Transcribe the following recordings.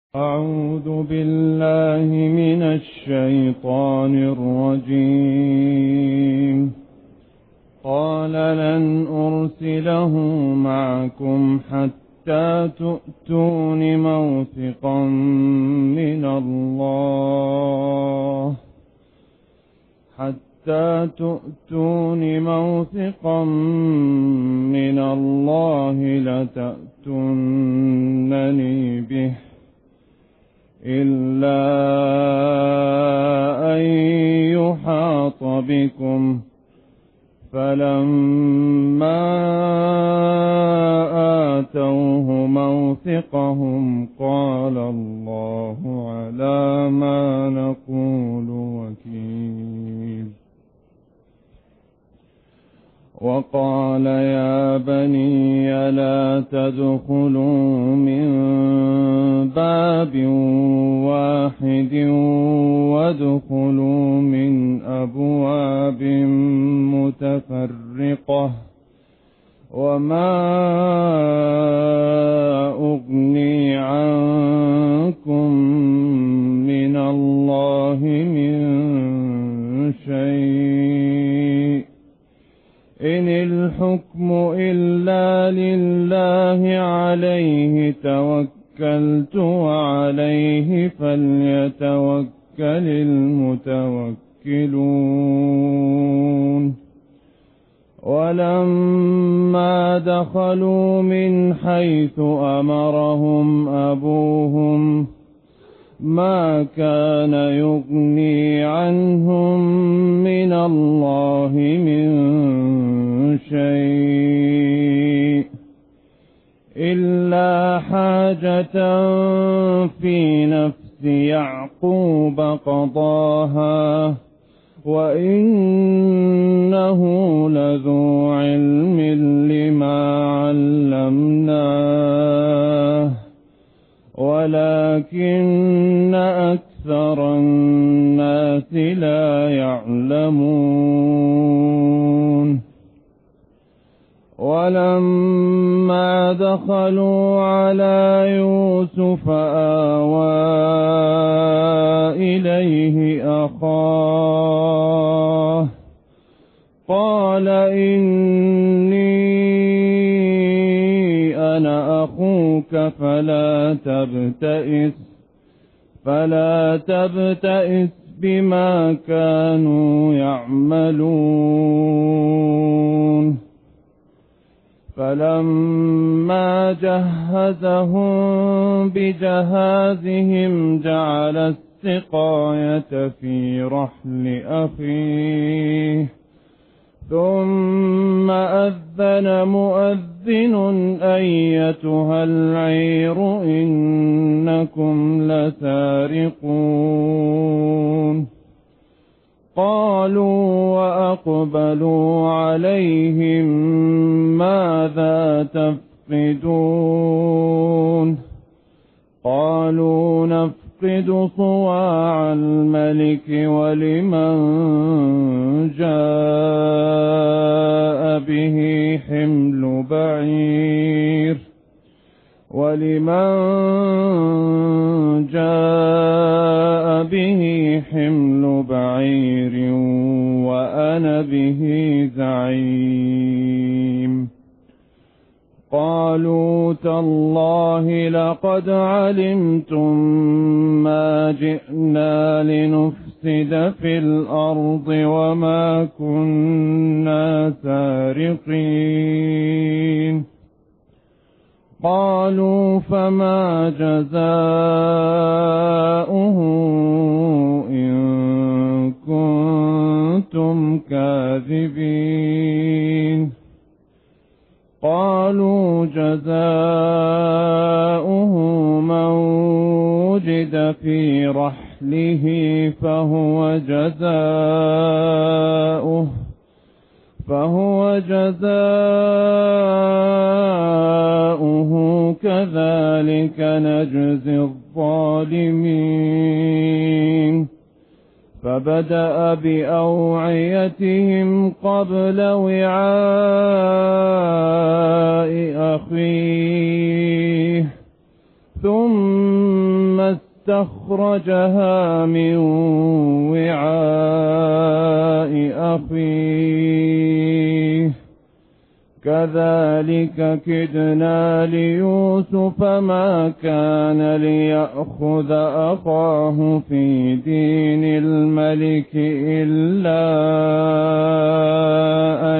أعوذ بالله من الشيطان الرجيم. قال لن أرسله معكم حتى تؤتون موثقا من الله لتأتونني به إلا أن يحاط بكم. فلما آتوه موثقهم قال الله على ما نقول وكيل. وقال يا بني لا تدخلوا من باب واحد وادخلوا من أبواب متفرقة وما أغني عنكم من الله من شيء إن الحكم إلا لله عليه توكلت وعليه فليتوكل المتوكلون. ولما دخلوا من حيث أمرهم أبوهم ما كان يغني عنهم من الله من شيء إلا حاجة في نفس يعقوب قضاها وإنه لذو علم لما علمناه ولكن أكثر الناس لا يعلمون. ولما دخلوا على يوسف آوى إليه أخاه قال إني أنا أخوك فلا تبتئس بما كانوا يعملون. فلما جهزهم بجهازهم جعل السقاية في رحل أخيه ثم أذن مؤذن أيتها العير إنكم لسارقون. قالوا وأقبلوا عليهم ماذا تفقدون قالوا نفقد صواع الملك ولمن جاء به حمل بعير وأنا به زعيم. قالوا تالله لقد علمتم ما جئنا لنفسد في الأرض وما كنا سارقين. قالوا فما جزاؤه إن كنتم كاذبين. قالوا جزاؤه من وجد في رحله فهو جزاؤه كذلك نجزي الظالمين. فبدأ بأوعيتهم قبل وعاء أخيه ثم استخرجها من وعاء أخيه كذلك كدنا ليوسف ما كان ليأخذ أخاه في دين الملك إلا أن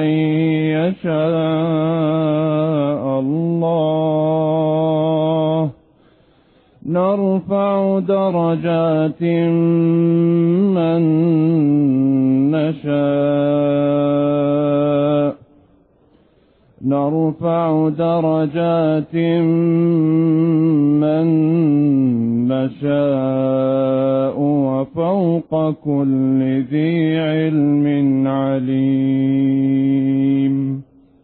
يشاء الله نرفع درجات من نشاء وفوق كل ذي علم عليم.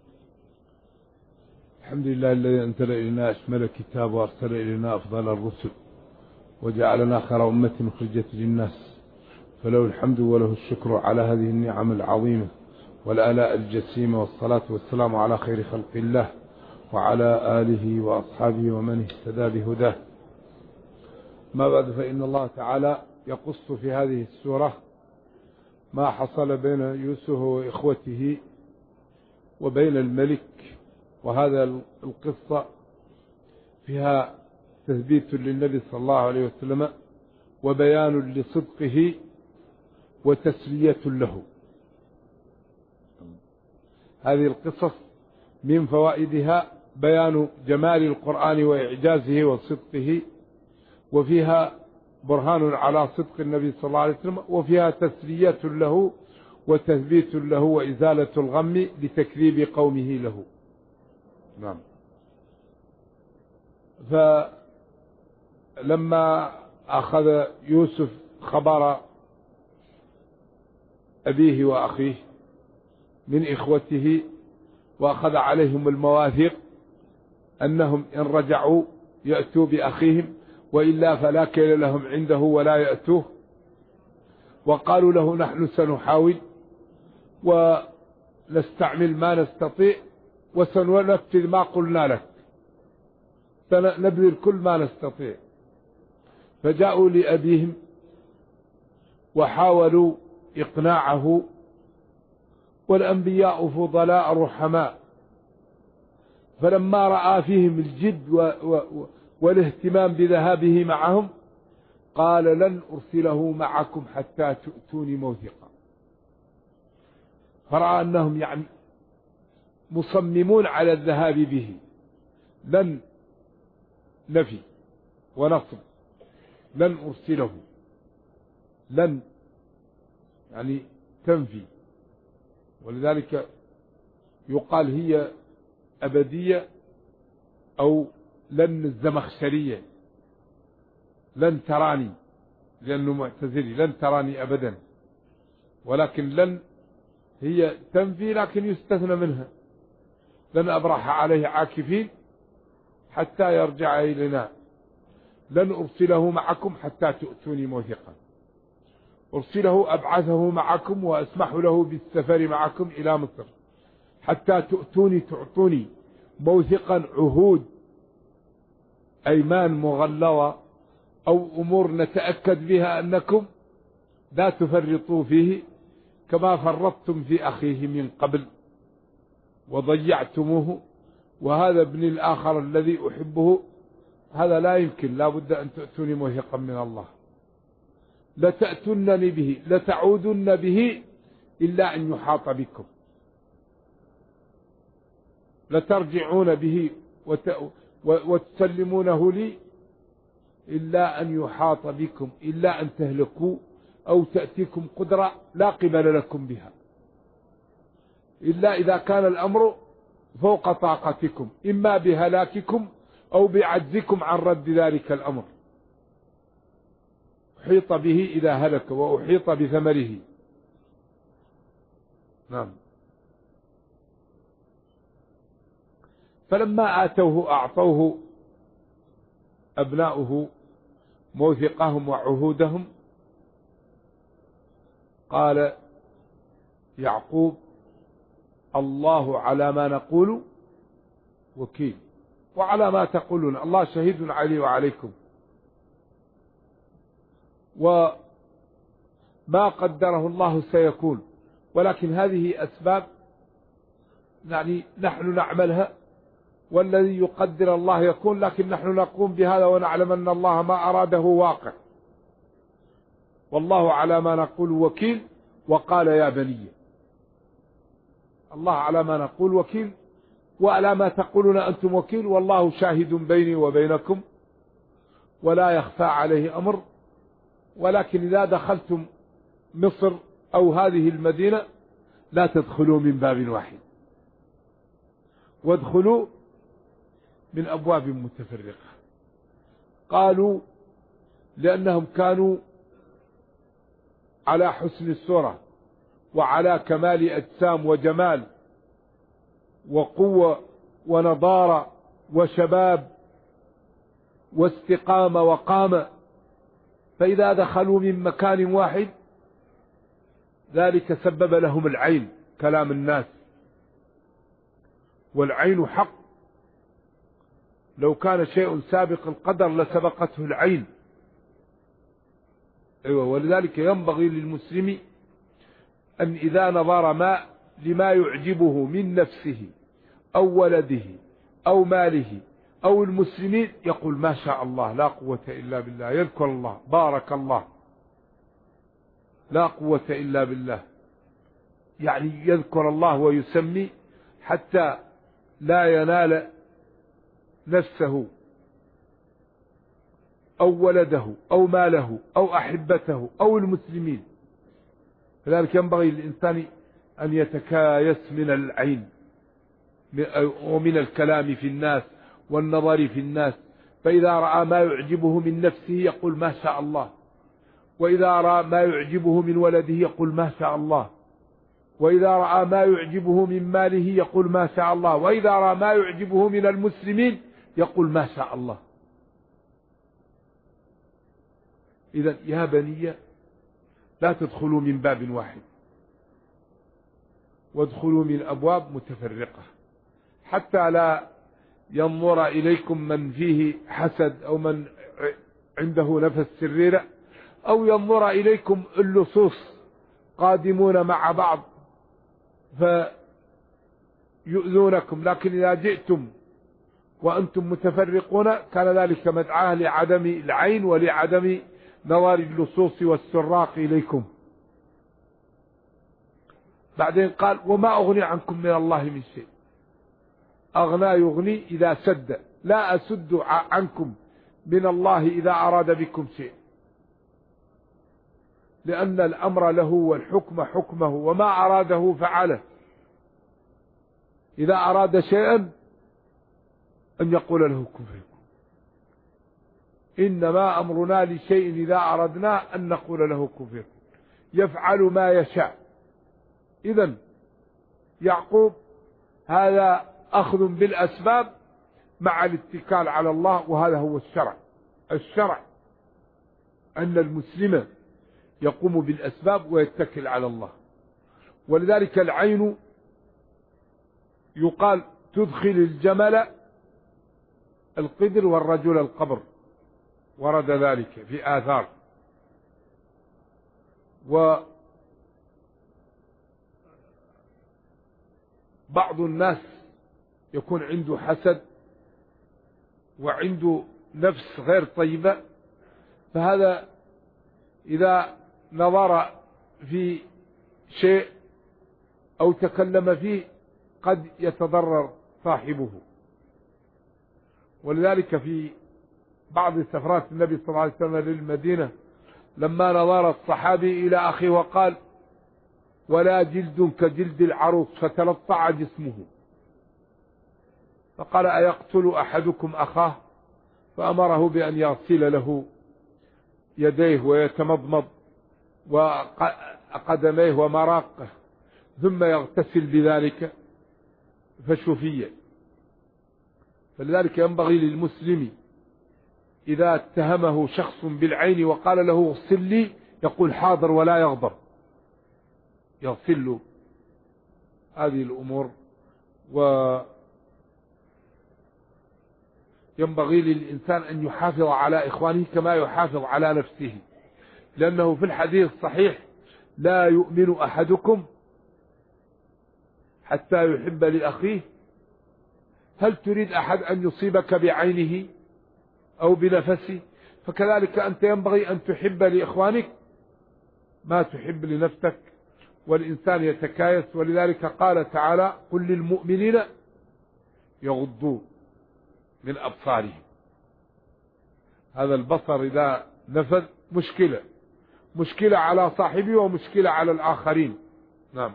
الحمد لله الذي أنزل إلينا أشمل الكتاب وأرسل إلينا أفضل الرسل وجعلنا خير أمة أخرجت للناس، فله الحمد وله الشكر على هذه النعم العظيمة والآلاء الجسيمة، والصلاة والسلام على خير خلق الله وعلى آله وأصحابه ومن اهتدى بهداه. ما بعد، فإن الله تعالى يقص في هذه السورة ما حصل بين يوسف وإخوته وبين الملك، وهذا القصة فيها تثبيت للنبي صلى الله عليه وسلم وبيان لصدقه وتسلية له. هذه القصص من فوائدها بيان جمال القرآن وإعجازه وصدقه، وفيها برهان على صدق النبي صلى الله عليه وسلم، وفيها تسلية له وتثبيت له وإزالة الغم لتكذيب قومه له. نعم. فلما أخذ يوسف خبر أبيه وأخيه من إخوته وأخذ عليهم المواثيق أنهم إن رجعوا يأتوا بأخيهم وإلا فلا كيل لهم عنده ولا يأتوه، وقالوا له نحن سنحاول ونستعمل ما نستطيع وسننفذ ما قلنا لك، سنبذل كل ما نستطيع. فجاءوا لأبيهم وحاولوا إقناعه، والأنبياء فضلاء رحماء، فلما رأى فيهم الجد والاهتمام بذهابه معهم قال لن أرسله معكم حتى تؤتوني موثقا. فرأى أنهم يعني مصممون على الذهاب به، لن نفي ونصب، لن أرسله، لن يعني تنفي، ولذلك يقال هي أبدية أو لن الزمخشرية، لن تراني، لأنه معتزلي، لن تراني أبدا، ولكن لن هي تنفي لكن يستثنى منها، لن أبرح عليه عاكفين حتى يرجع إلينا، لن أرسله معكم حتى تؤتوني موثقا. أرسله أبعثه معكم وأسمح له بالسفر معكم إلى مصر حتى تؤتوني، تعطوني موثقا، عهود، أيمان مغلظة أو أمور نتأكد بها أنكم لا تفرطوا فيه كما فرطتم في أخيه من قبل وضيعتموه، وهذا ابن الآخر الذي أحبه، هذا لا يمكن، لا بد أن تأتوني موثقا من الله، لتأتونني به، لتعودن به إلا أن يحاط بكم، لترجعون به وتسلمونه لي إلا أن يحاط بكم، إلا أن تهلكوا أو تأتيكم قدرة لا قبل لكم بها، إلا إذا كان الأمر فوق طاقتكم، إما بهلاككم أو بعجزكم عن رد ذلك الأمر. أحيط به إذا هلك وأحيط بثمره. نعم. فلما آتوه أعطوه أبناؤه موثقهم وعهودهم، قال يعقوب الله على ما نقول وكيل، وعلى ما تقولون الله شهيد علي وعليكم. وما قدره الله سيكون، ولكن هذه أسباب يعني نحن نعملها، والذي يقدر الله يكون، لكن نحن نقوم بهذا ونعلم أن الله ما أراده واقع. والله على ما نقول وكيل، وقال يا بني. الله على ما نقول وكيل، وعلى ما تقولون أنتم وكيل، والله شاهد بيني وبينكم ولا يخفى عليه أمر. ولكن إذا دخلتم مصر أو هذه المدينة لا تدخلوا من باب واحد، وادخلوا من أبواب متفرقة. قالوا لأنهم كانوا على حسن الصورة وعلى كمال أجسام وجمال وقوة ونضارة وشباب واستقامة وقامة، فإذا دخلوا من مكان واحد ذلك سبب لهم العين، كلام الناس، والعين حق. لو كان شيء سابق القدر لسبقته العين. أيوة. ولذلك ينبغي للمسلم أن إذا نظر لما يعجبه من نفسه أو ولده أو ماله أو المسلمين يقول ما شاء الله لا قوة إلا بالله، يذكر الله، بارك الله، لا قوة إلا بالله، يعني يذكر الله ويسمي حتى لا ينال نفسه أو ولده أو ماله أو أحبته أو المسلمين. لذلك ينبغي للإنسان أن يتكايس من العين ومن الكلام في الناس والنظر في الناس، فإذا رأى ما يعجبه من نفسه يقول ما شاء الله، وإذا رأى ما يعجبه من ولده يقول ما شاء الله، وإذا رأى ما يعجبه من ماله يقول ما شاء الله، وإذا رأى ما يعجبه من المسلمين يقول ما شاء الله. إذا يا بني لا تدخلوا من باب واحد، وادخلوا من أبواب متفرقة، حتى لا ينظر إليكم من فيه حسد أو من عنده نفس سريرة، أو ينظر إليكم اللصوص قادمون مع بعض فيؤذونكم. لكن إذا جئتم وأنتم متفرقون كان ذلك مدعاة لعدم العين ولعدم نظر اللصوص والسراق إليكم. بعدين قال وما أغني عنكم من الله من شيء. أغنى يغني إذا سد، لا أسد عنكم من الله إذا أراد بكم شيء، لأن الأمر له والحكم حكمه، وما أراده فعله. إذا أراد شيئا أن يقول له كن فيكون، إنما أمرنا لشيء إذا أردنا أن نقول له كن فيكون، يفعل ما يشاء. إذن يعقوب هذا أخذ بالأسباب مع الاتكال على الله، وهذا هو الشرع. الشرع أن المسلم يقوم بالأسباب ويتكل على الله. ولذلك العين يقال تدخل الجمل القدر والرجل القبر، ورد ذلك في آثار. وبعض الناس يكون عنده حسد وعنده نفس غير طيبة، فهذا إذا نظر في شيء أو تكلم فيه قد يتضرر صاحبه. ولذلك في بعض سفرات النبي صلى الله عليه وسلم للمدينة لما نظر الصحابي إلى أخيه وقال ولا جلد كجلد العروس، فتلطع جسمه، فقال أيقتل أحدكم أخاه؟ فأمره بأن يغسل له يديه ويتمضمض وقدميه ومراقه ثم يغتسل بذلك فشفي. فلذلك ينبغي للمسلم إذا اتهمه شخص بالعين وقال له اغسل لي يقول حاضر ولا يغضب، يغسل له هذه الأمور. وينبغي للإنسان أن يحافظ على إخوانه كما يحافظ على نفسه، لأنه في الحديث الصحيح لا يؤمن أحدكم حتى يحب لأخيه. هل تريد أحد أن يصيبك بعينه أو بنفسه؟ فكذلك أنت ينبغي أن تحب لإخوانك ما تحب لنفسك. والإنسان يتكايس، ولذلك قال تعالى: قل للمؤمنين يغضوا من أبصارهم. هذا البصر إذا نفذ مشكلة على صاحبه ومشكلة على الآخرين. نعم.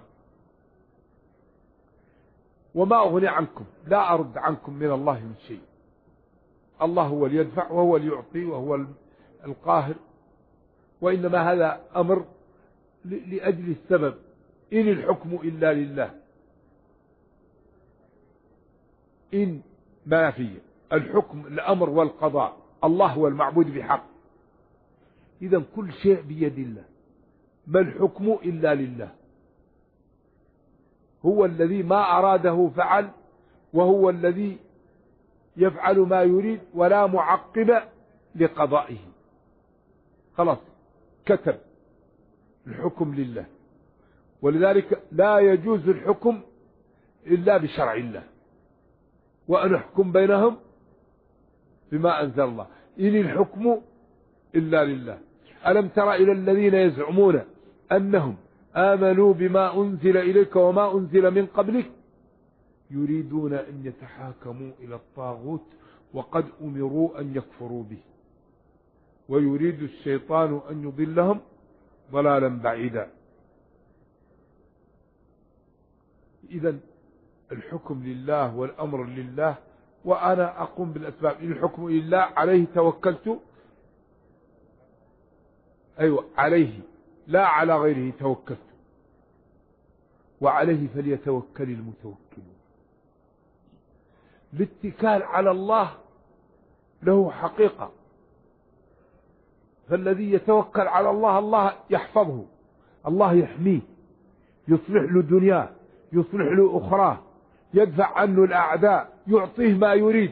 وما أغني عنكم، لا أرد عنكم من الله من شيء. الله هو اللي يدفع وهو اللي يعطي وهو القاهر، وإنما هذا أمر لأجل السبب. إن الحكم إلا لله، إن ما فيه الحكم الأمر والقضاء، الله هو المعبود بحق. إذا كل شيء بيد الله، ما الحكم إلا لله. هو الذي ما أراده فعل، وهو الذي يفعل ما يريد، ولا معقب لقضائه. خلاص كتب الحكم لله، ولذلك لا يجوز الحكم إلا بشرع الله. وأن أحكم بينهم بما أنزل الله، إن الحكم إلا لله. ألم تر إلى الذين يزعمون أنهم آمنوا بما أنزل إليك وما أنزل من قبلك يريدون أن يتحاكموا إلى الطاغوت وقد أمروا أن يكفروا به ويريد الشيطان أن يضلهم ضلالا بعيدا. إذا الحكم لله والأمر لله، وأنا أقوم بالأسباب. إن الحكم لله، عليه توكلت، أيوة عليه لا على غيره توكلت، وعليه فليتوكل المتوكلون. الاتكال على الله له حقيقة، فالذي يتوكل على الله الله يحفظه، الله يحميه، يصلح له دنياه، يصلح له أخراه، يدفع عنه الأعداء، يعطيه ما يريد.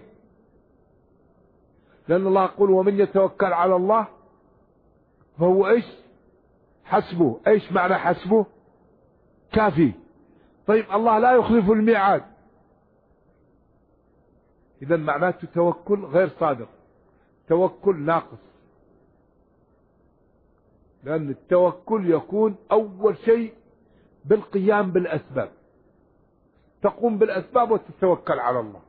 لأن الله يقول: ومن يتوكل على الله فهو إيش؟ حسبه. إيش معنى حسبه؟ كافي. طيب الله لا يخلف الميعاد، إذا معناته توكل غير صادق، توكل ناقص. لأن التوكل يكون أول شيء بالقيام بالأسباب، تقوم بالأسباب وتتوكل على الله.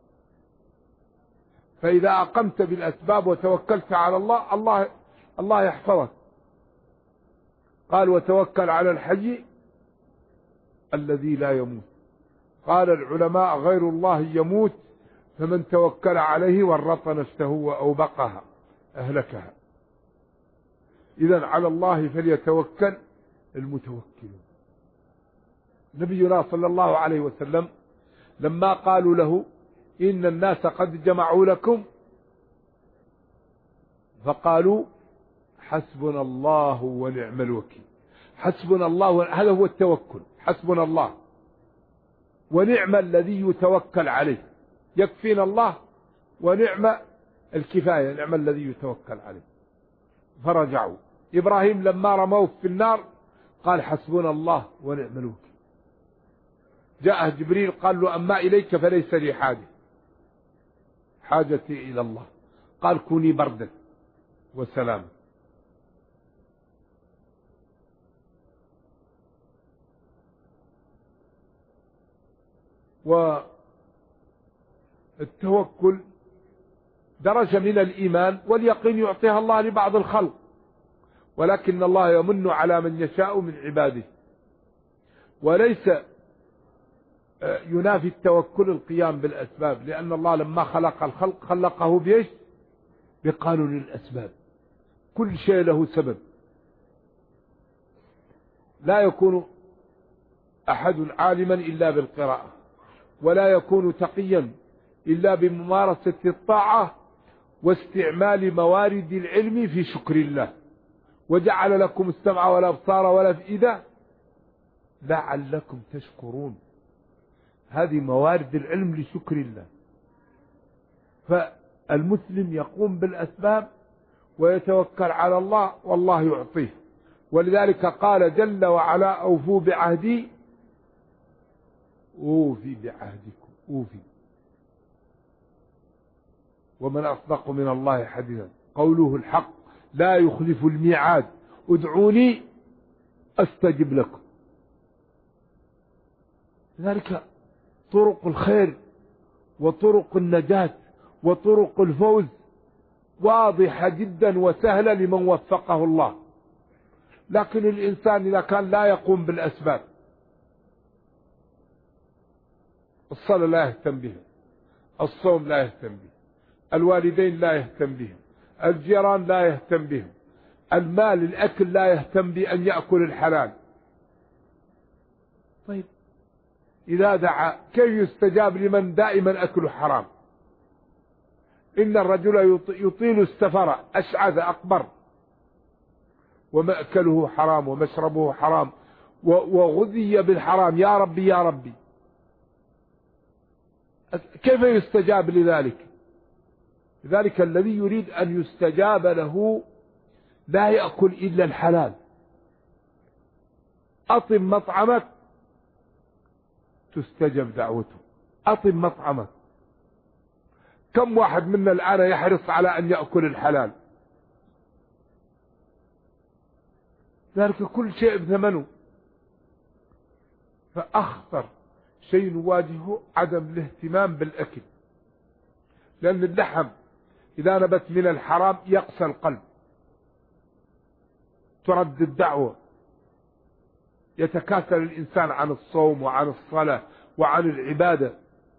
فإذا أقمت بالأسباب وتوكلت على الله، الله يحفظك. قال: وتوكل على الحي الذي لا يموت. قال العلماء: غير الله يموت، فمن توكل عليه ورط نفسه وأوبقها أهلكها. إذن على الله فليتوكل المتوكلون. نبينا صلى الله عليه وسلم لما قالوا له: إن الناس قد جمعوا لكم، فقالوا: حسبنا الله ونعم الوكيل. حسبنا الله، هذا هو التوكل، حسبنا الله ونعم الذي يتوكل عليه. يكفينا الله ونعم الكفاية، نعم الذي يتوكل عليه. فرجعوا. إبراهيم لما رموه في النار قال: حسبنا الله ونعم الوكيل. جاءه جبريل قال له: أما إليك فليس لي حاجتي إلى الله. قال: كوني بردا وسلاما. والتوكل درجة من الإيمان واليقين يعطيها الله لبعض الخلق، ولكن الله يمن على من يشاء من عباده. وليس ينافي التوكل القيام بالأسباب، لأن الله لما خلق الخلق خلقه بإيش؟ بقانون الأسباب. كل شيء له سبب. لا يكون أحد عالما إلا بالقراءة، ولا يكون تقيا إلا بممارسة الطاعة واستعمال موارد العلم في شكر الله. وجعل لكم السمع والأبصار والأفئدة لعلكم تشكرون. هذه موارد العلم لشكر الله. فالمسلم يقوم بالأسباب ويتوكل على الله والله يعطيه. ولذلك قال جل وعلا أوفوا بعهدي أوفي بعهدكم أوفي، ومن أصدق من الله حديثا، قوله الحق لا يخلف الميعاد، ادعوني أستجب لكم. لذلك طرق الخير وطرق النجاة وطرق الفوز واضحة جدا وسهلة لمن وفقه الله. لكن الإنسان إذا كان لا يقوم بالأسباب، الصلاة لا يهتم بها، الصوم لا يهتم به، الوالدين لا يهتم بهم، الجيران لا يهتم بهم، المال الأكل لا يهتم بأن يأكل الحلال. طيب إذا دعا كيف يستجاب لمن دائما أكل حرام؟ إن الرجل يطيل السفر أشعث أقبر ومأكله حرام ومشربه حرام وغذي بالحرام، يا ربي يا ربي، كيف يستجاب لذلك؟ لذلك الذي يريد أن يستجاب له لا يأكل إلا الحلال. أطم مطعمك تستجب دعوته، أطم مطعمك. كم واحد منا الآن يحرص على أن يأكل الحلال؟ ذلك كل شيء بثمنه. فأخطر شيء نواجهه عدم الاهتمام بالأكل، لأن اللحم إذا نبت من الحرام يقسى القلب، ترد الدعوة، يتكاسل الإنسان عن الصوم وعن الصلاة وعن العبادة،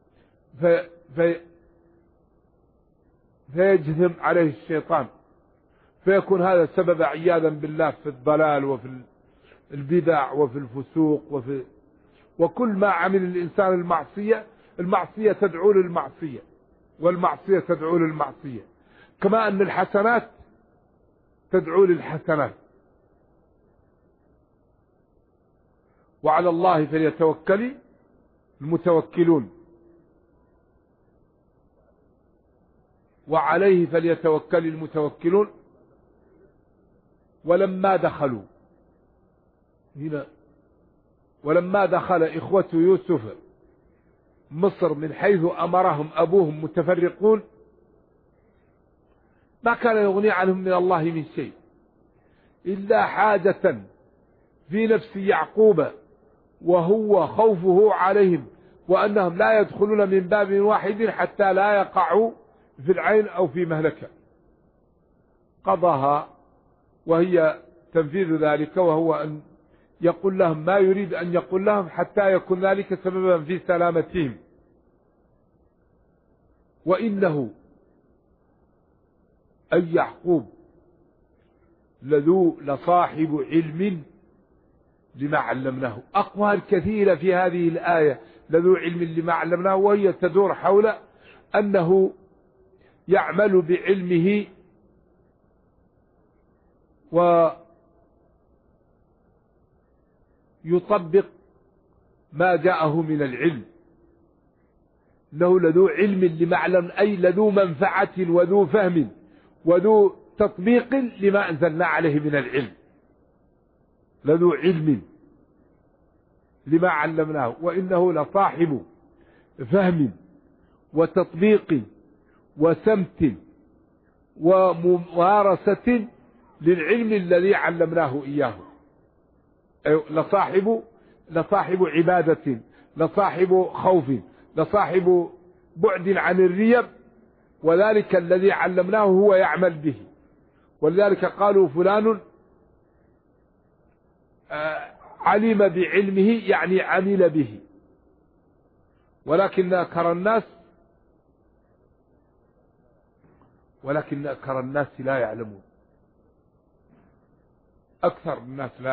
فيجثم عليه الشيطان، فيكون هذا سبب عياذا بالله في الضلال وفي البدع وفي الفسوق وكل ما عمل الإنسان المعصية تدعو للمعصية، والمعصية تدعو للمعصية، كما أن الحسنات تدعو للحسنات. وعلى الله فليتوكل المتوكلون، وعليه فليتوكل المتوكلون. ولما دخلوا هنا، ولما دخل إخوة يوسف مصر من حيث أمرهم أبوهم متفرقون، ما كان يغني عنهم من الله من شيء إلا حاجة في نفس يعقوب وهو خوفه عليهم، وأنهم لا يدخلون من باب واحد حتى لا يقعوا في العين أو في مهلكة، قضاها وهي تنفيذ ذلك، وهو أن يقول لهم ما يريد أن يقول لهم حتى يكون ذلك سببا في سلامتهم. وإنه أي يعقوب لصاحب علم لما علمناه. أقوال كثيرة في هذه الآية، لذو علم لما علمناه، وهي تدور حول أنه يعمل بعلمه ويطبق ما جاءه من العلم، أنه لذو علم لما علم، أي لذو منفعة وذو فهم وذو تطبيق لما أنزلنا عليه من العلم، لذو علم لما علمناه، وإنه لصاحب فهم وتطبيق وسمت وممارسة للعلم الذي علمناه إياه. لصاحب عبادة، لصاحب خوف، لصاحب بعد عن الريب، وذلك الذي علمناه هو يعمل به. ولذلك قالوا فلان علم بعلمه، يعني عمل به. ولكن أكثر الناس لا يعلمون. أكثر الناس لا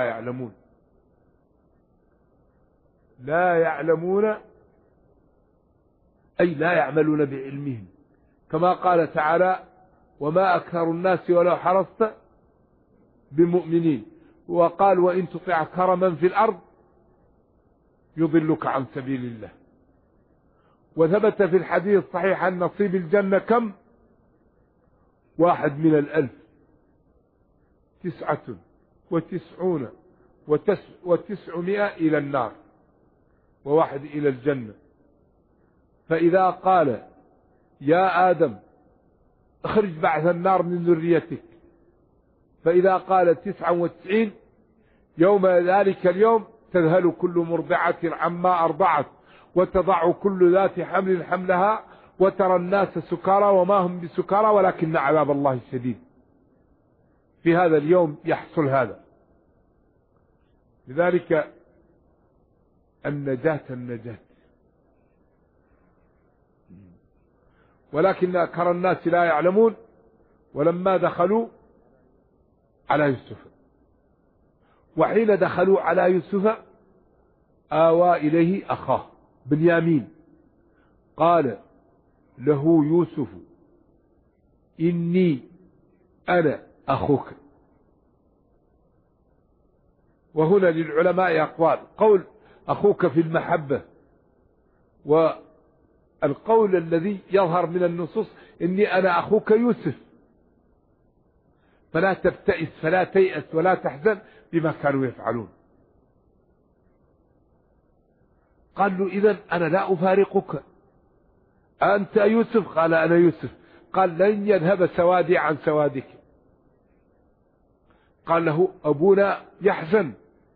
يعلمون، أي لا يعملون بعلمهم، كما قال تعالى وما أكثر الناس ولو حرصت بمؤمنين. وقال وإن تطع كرما في الأرض يضلك عن سبيل الله. وثبت في الحديث الصحيح أن نصيب الجنة كم؟ 1 من 1000، 99 و900 إلى النار وواحد إلى الجنة. فإذا قال يا آدم اخرج بعث النار من ذريتك، فإذا قال 99 يوم ذلك اليوم تذهل كل مرضعة عما أرضعت وتضع كل ذات حمل حملها وترى الناس سكارى وما هم بسكارى ولكن عذاب الله شديد. في هذا اليوم يحصل هذا. لذلك النجاة ولكن أكثر الناس لا يعلمون. ولما دخلوا على يوسف، وحين دخلوا على يوسف آوى إليه أخاه بنيامين قال له يوسف إني أنا أخوك. وهنا للعلماء أقوال: قول أخوك في المحبة، والقول الذي يظهر من النصوص إني أنا أخوك يوسف، فلا تبتئس فلا تيأس ولا تحزن بما كانوا يفعلون. قال له إذن أنا لا أفارقك، أنت يوسف؟ قال أنا يوسف. قال لن يذهب سوادي عن سوادك. قال له أبونا يحزن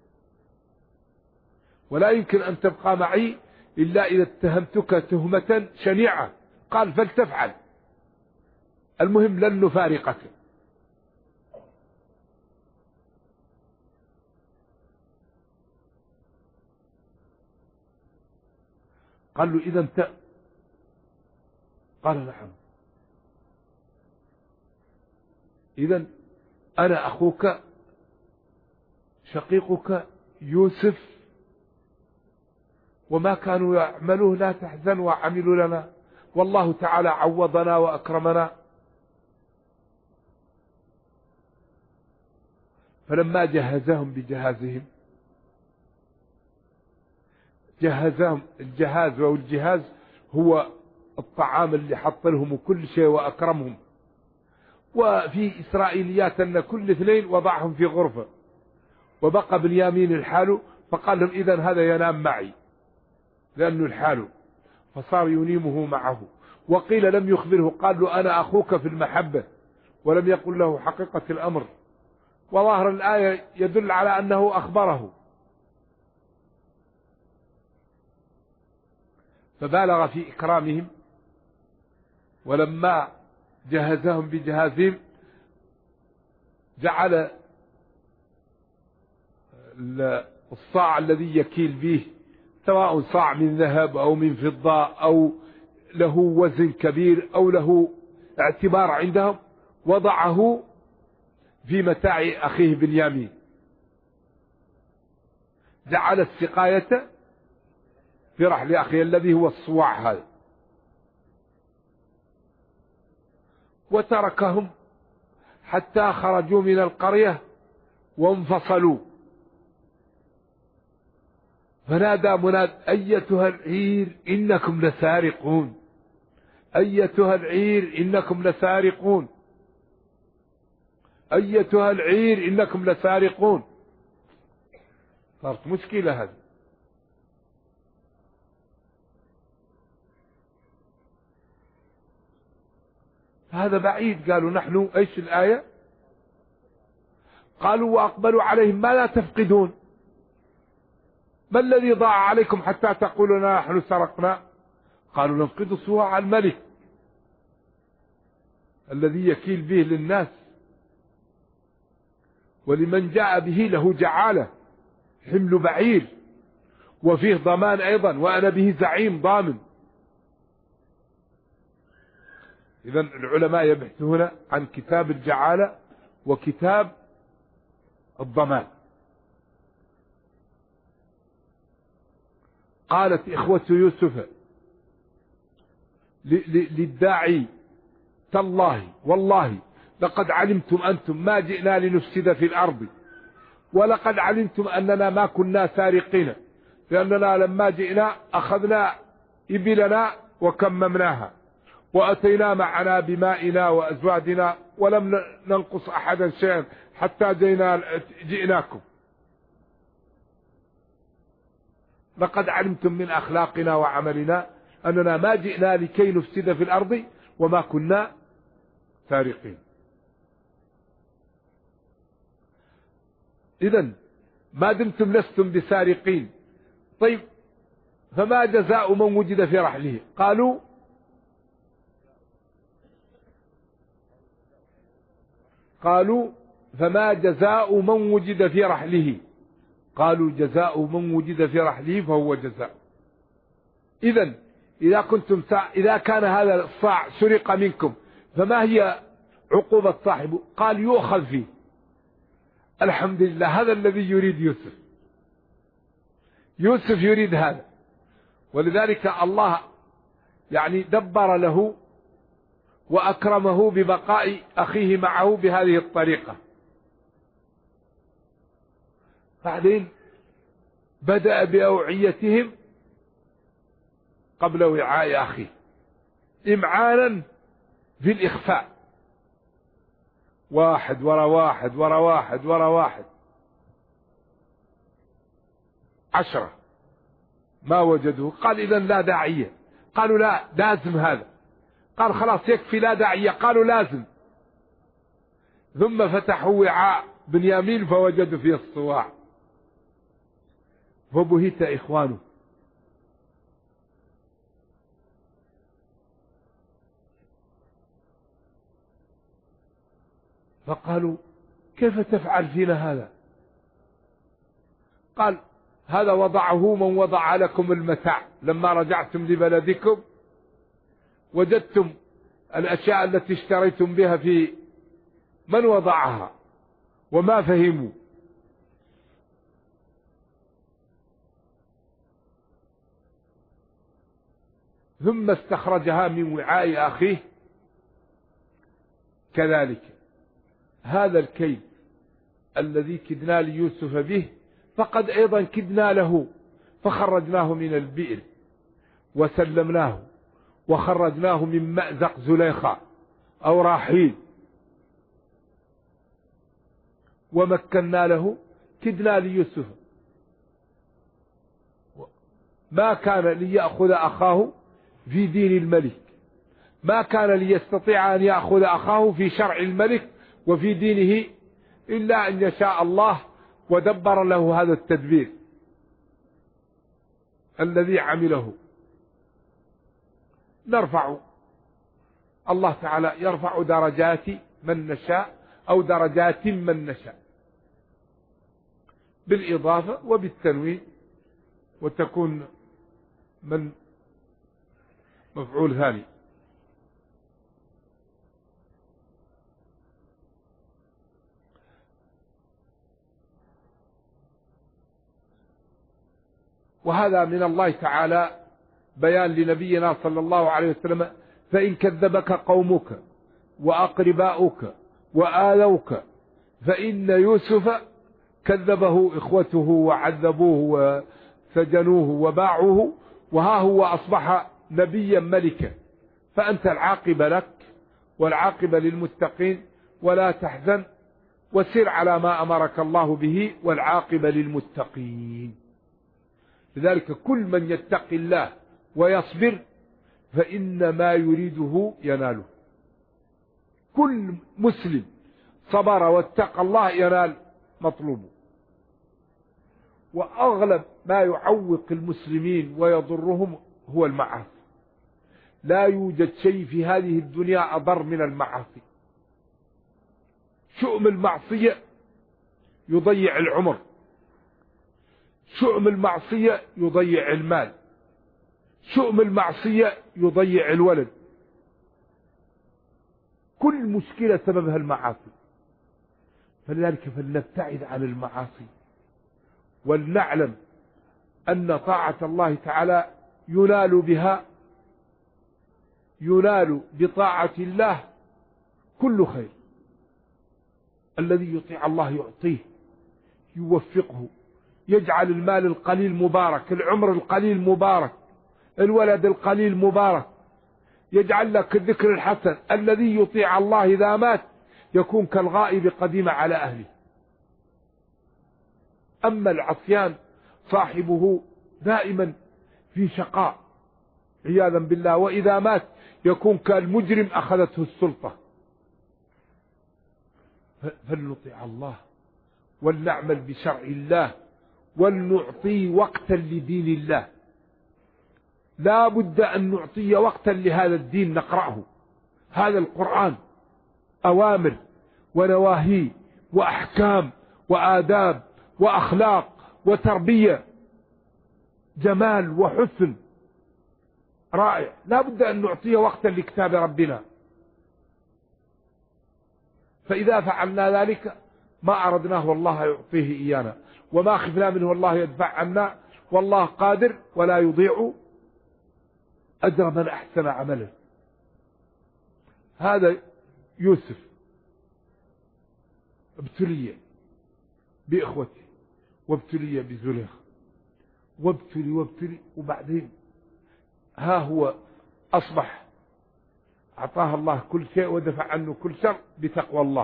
ولا يمكن أن تبقى معي إلا إذا اتهمتك تهمة شنيعة. قال فلتفعل، المهم لن نفارقك. قال له إذا أنت؟ قال نعم. إذا أنا أخوك شقيقك يوسف، وما كانوا يعملوه لا تحزن وعملوا لنا، والله تعالى عوضنا وأكرمنا. فلما جهزهم بجهازهم، جهزهم الجهاز، والجهاز هو الطعام اللي حط لهم وكل شيء وأكرمهم. وفي إسرائيليات أن كل اثنين وضعهم في غرفة، وبقى بنيامين الحاله، فقال لهم إذن هذا ينام معي لأنه الحاله، فصار ينيمه معه. وقيل لم يخبره، قال له أنا أخوك في المحبة، ولم يقل له حقيقة الأمر. وظاهر الآية يدل على أنه أخبره، فبالغ في إكرامهم. ولما جهزهم بجهازهم جعل الصاع الذي يكيل به، سواء صاع من ذهب أو من فضة أو له وزن كبير أو له اعتبار عندهم، وضعه في متاع أخيه بنيامين. جعل السقاية في رحل أخيه الذي هو الصواع هذا، وتركهم حتى خرجوا من القرية وانفصلوا. فنادى مناد أيتها العير إنكم لسارقون، أيتها العير إنكم لسارقون، أيتها العير إنكم لسارقون. صارت مشكلة هذه. هذا بعيد. قالوا نحن ايش الآية؟ قالوا وأقبلوا عليهم ما لا تفقدون، ما الذي ضاع عليكم حتى تقولون نحن سرقنا؟ قالوا نفقد صواع الملك الذي يكيل به للناس، ولمن جاء به له جعالة، حمل بعير، وفيه ضمان أيضا، وأنا به زعيم ضامن. إذن العلماء يبحثون عن كتاب الجعالة وكتاب الضمان. قالت إخوة يوسف للداعي تالله والله لقد علمتم أنتم ما جئنا لنفسد في الأرض، ولقد علمتم أننا ما كنا سارقين، لأننا لما جئنا أخذنا إبلنا وكممناها، وأتينا معنا بمائنا وأزوادنا، ولم ننقص أحدا شيئا حتى جئناكم. لقد علمتم من أخلاقنا وعملنا أننا ما جئنا لكي نفسد في الأرض وما كنا سارقين. إذن ما دمتم لستم بسارقين، طيب فما جزاء من وجد في رحله؟ قالوا فما جزاء من وجد في رحله؟ قالوا جزاء من وجد في رحله فهو جزاء. إذن إذا كان هذا الصاع سرق منكم فما هي عقوبة صاحبه؟ قال يؤخذ فيه. الحمد لله، هذا الذي يريد يوسف يريد هذا، ولذلك الله يعني دبر له وأكرمه ببقاء أخيه معه بهذه الطريقة. بعدين بدأ بأوعيتهم قبل وعاء أخيه إمعانا في الإخفاء، واحد ورا واحد ورا واحد ورا واحد، 10 ما وجدوه. قال إذن لا داعية. قالوا لا، لازم هذا. قال خلاص يكفي، لا داعية. قالوا لازم. ثم فتحوا وعاء بنيامين فوجدوا فيه الصواع، فبهت إخوانه. فقالوا كيف تفعل فينا هذا؟ قال هذا وضعه من وضع لكم المتاع، لما رجعتم لبلدكم وجدتم الأشياء التي اشتريتم بها في من وضعها وما فهموا. ثم استخرجها من وعاء أخيه. كذلك هذا الكيد الذي كدنا ليوسف به فقد أيضا كدنا له، فخرجناه من البئر وسلمناه وخرجناه من مأزق زليخة أو راحيل، ومكنا له. كدنا ليوسف، ما كان ليأخذ أخاه في دين الملك، ما كان ليستطيع أن يأخذ أخاه في شرع الملك وفي دينه إلا أن يشاء الله، ودبر له هذا التدبير الذي عمله. نرفع، الله تعالى يرفع درجات من نشاء أو درجات من نشاء بالإضافة وبالتنوين، وتكون من مفعول ثاني. وهذا من الله تعالى بيان لنبينا صلى الله عليه وسلم: فإن كذبك قومك وأقرباؤك وآلوك فإن يوسف كذبه إخوته وعذبوه وسجنوه وباعوه، وها هو أصبح نبيا ملكا، فأنت العاقبة لك والعاقبة للمتقين، ولا تحزن وسر على ما أمرك الله به، والعاقبة للمتقين. لذلك كل من يتقي الله ويصبر فإن ما يريده يناله. كل مسلم صبر واتقى الله ينال مطلوبه. وأغلب ما يعوق المسلمين ويضرهم هو المعاصي. لا يوجد شيء في هذه الدنيا أضر من المعاصي. شؤم المعصية يضيع العمر، شؤم المعصية يضيع المال، شؤم المعصية يضيع الولد. كل مشكلة سببها المعاصي. فلذلك فلنبتعد عن المعاصي، ولنعلم أن طاعة الله تعالى ينال بطاعة الله كل خير. الذي يطيع الله يعطيه، يوفقه، يجعل المال القليل مبارك، العمر القليل مبارك، الولد القليل مبارك، يجعل لك الذكر الحسن. الذي يطيع الله إذا مات يكون كالغائب قديم على أهله. أما العصيان صاحبه دائما في شقاء عياذا بالله، وإذا مات يكون كالمجرم أخذته السلطة. فلنطيع الله ولنعمل بشرع الله ولنعطي وقتا لدين الله. لا بد أن نعطي وقتا لهذا الدين نقرأه. هذا القرآن أوامر ونواهي وأحكام وآداب وأخلاق وتربية، جمال وحسن رائع. لا بد أن نعطي وقتا لكتاب ربنا. فإذا فعلنا ذلك ما أردناه والله يعطيه إيانا، وما خفنا منه والله يدفع عنا، والله قادر ولا يضيع أجر من أحسن عمله. هذا يوسف ابتلي بإخوته وابتلي بزليخ وابتلي وبعدين ها هو أصبح أعطاه الله كل شيء ودفع عنه كل شر بتقوى الله.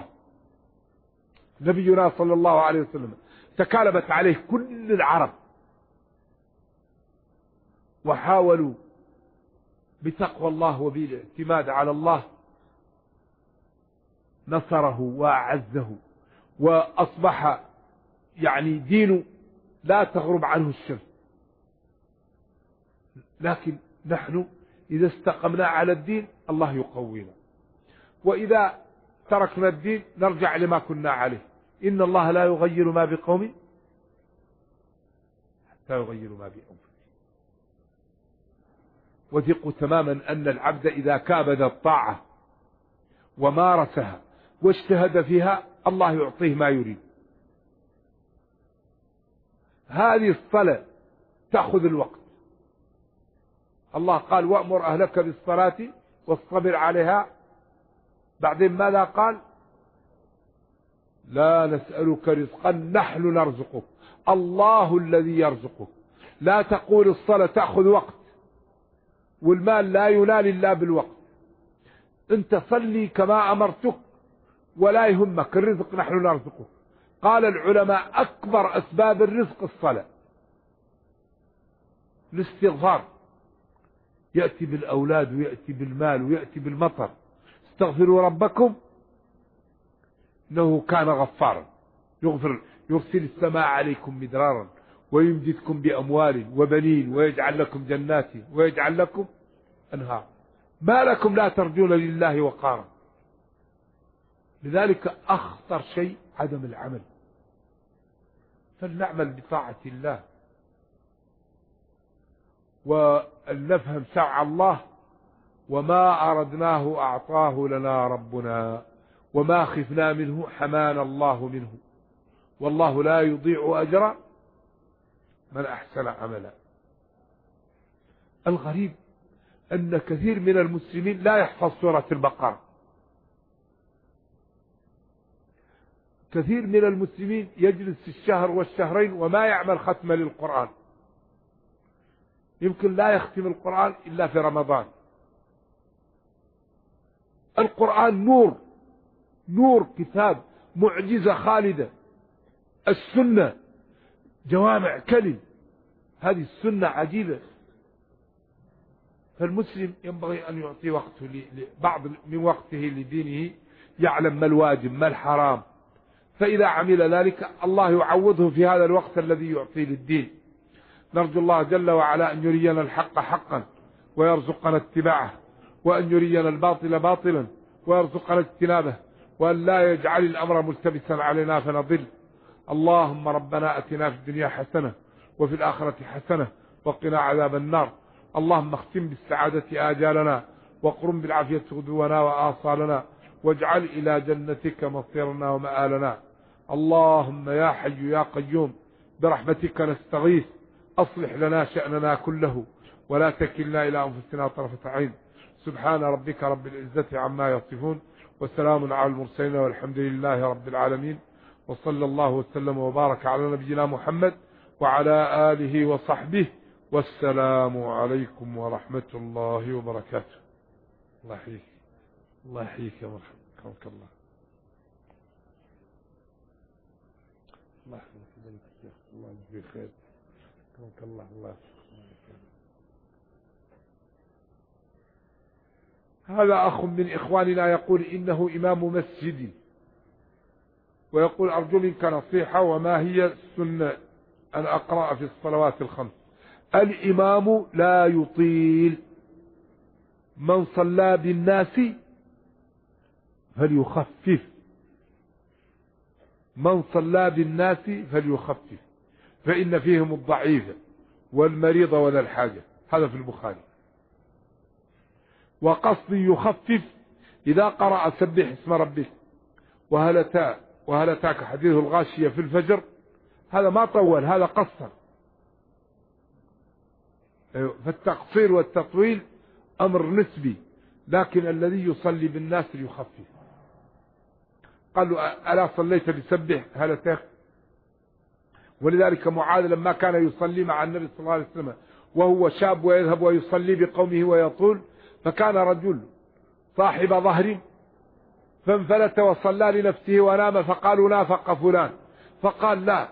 نبينا صلى الله عليه وسلم تكالبت عليه كل العرب وحاولوا بتقوى الله وبالاعتماد على الله نصره وأعزه، وأصبح يعني دينه لا تغرب عنه الشمس. لكن نحن إذا استقمنا على الدين الله يقوينا، وإذا تركنا الدين نرجع لما كنا عليه. إن الله لا يغير ما بقوم حتى يغيروا ما بأنفسهم. وثقوا تماما أن العبد إذا كابد الطاعة ومارسها واجتهد فيها الله يعطيه ما يريد. هذه الصلاة تأخذ الوقت. الله قال وأمر أهلك بالصلاة واصطبر عليها. بعدين ماذا قال؟ لا نسألك رزقا نحن نرزقك الله الذي يرزقك. لا تقول الصلاة تأخذ وقت والمال لا ينال إلا بالوقت. انت صلي كما أمرتك ولا يهمك الرزق نحن نرزقك. قال العلماء أكبر أسباب الرزق الصلاة. الاستغفار يأتي بالأولاد ويأتي بالمال ويأتي بالمطر. استغفروا ربكم إنه كان غفارا يرسل السماء عليكم مدرارا ويمددكم بأموال وبنين ويجعل لكم جنات ويجعل لكم أنهار. ما لكم لا ترجون لله وقارا. لذلك أخطر شيء عدم العمل. فلنعمل بطاعة الله ولنفهم شرع الله. وما أردناه أعطاه لنا ربنا وما خفنا منه حمانا الله منه. والله لا يضيع أجر من أحسن عملا. الغريب أن كثير من المسلمين لا يحفظ سورة البقرة. كثير من المسلمين يجلس الشهر والشهرين وما يعمل ختمة للقرآن. يمكن لا يختم القرآن إلا في رمضان. القرآن نور كتاب معجزة خالدة. السنة جوامع كلم. هذه السنة عجيبة. فالمسلم ينبغي أن يعطي وقته بعض من وقته لدينه، يعلم ما الواجب ما الحرام، فإذا عمل ذلك الله يعوضه في هذا الوقت الذي يعطيه للدين. نرجو الله جل وعلا أن يرينا الحق حقا ويرزقنا اتباعه، وأن يرينا الباطل باطلا ويرزقنا اجتنابه، وأن لا يجعل الأمر ملتبسا علينا فنضل. اللهم ربنا أتنا في الدنيا حسنة وفي الآخرة حسنة وقنا عذاب النار. اللهم اختم بالسعادة آجالنا وقرم بالعافية غدونا وآصالنا، واجعل إلى جنتك مصيرنا ومآلنا. اللهم يا حي يا قيوم برحمتك نستغيث، أصلح لنا شأننا كله ولا تكلنا إلى أنفسنا طرفة عين. سبحان ربك رب العزة عما يصفون وسلام على المرسلين والحمد لله رب العالمين. وصلى الله وسلم وبارك على نبينا محمد وعلى آله وصحبه، والسلام عليكم ورحمة الله وبركاته. الله يحييك الله يحييك يا مرحبا. الله الله يحفظك الشيخ، الله يجزيك خير. كرمك الله. الله يحفظك. هذا أخ من إخواننا يقول إنه إمام مسجدي، ويقول أرجو منك نصيحة، وما هي السنة أن أقرأ في الصلوات الخمس؟ الإمام لا يطيل، من صلى بالناس فليخفف، من صلى بالناس فليخفف فإن فيهم الضعيف والمريض ولا الحاجة. هذا في البخاري. وقصدي يخفف إذا قرأ سبح اسم ربك وهل أتاك حديث الغاشية في الفجر، هذا ما طول، هذا قصر. فالتقصير والتطويل أمر نسبي، لكن الذي يصلي بالناس يخفف. قالوا ألا صليت بسبح هل أتاك؟ ولذلك معاذ لما كان يصلي مع النبي صلى الله عليه وسلم وهو شاب ويذهب ويصلي بقومه ويطول، فكان رجل صاحب ظهر فانفلت وصلى لنفسه ونام، فقالوا نافق فلان، فقال لا،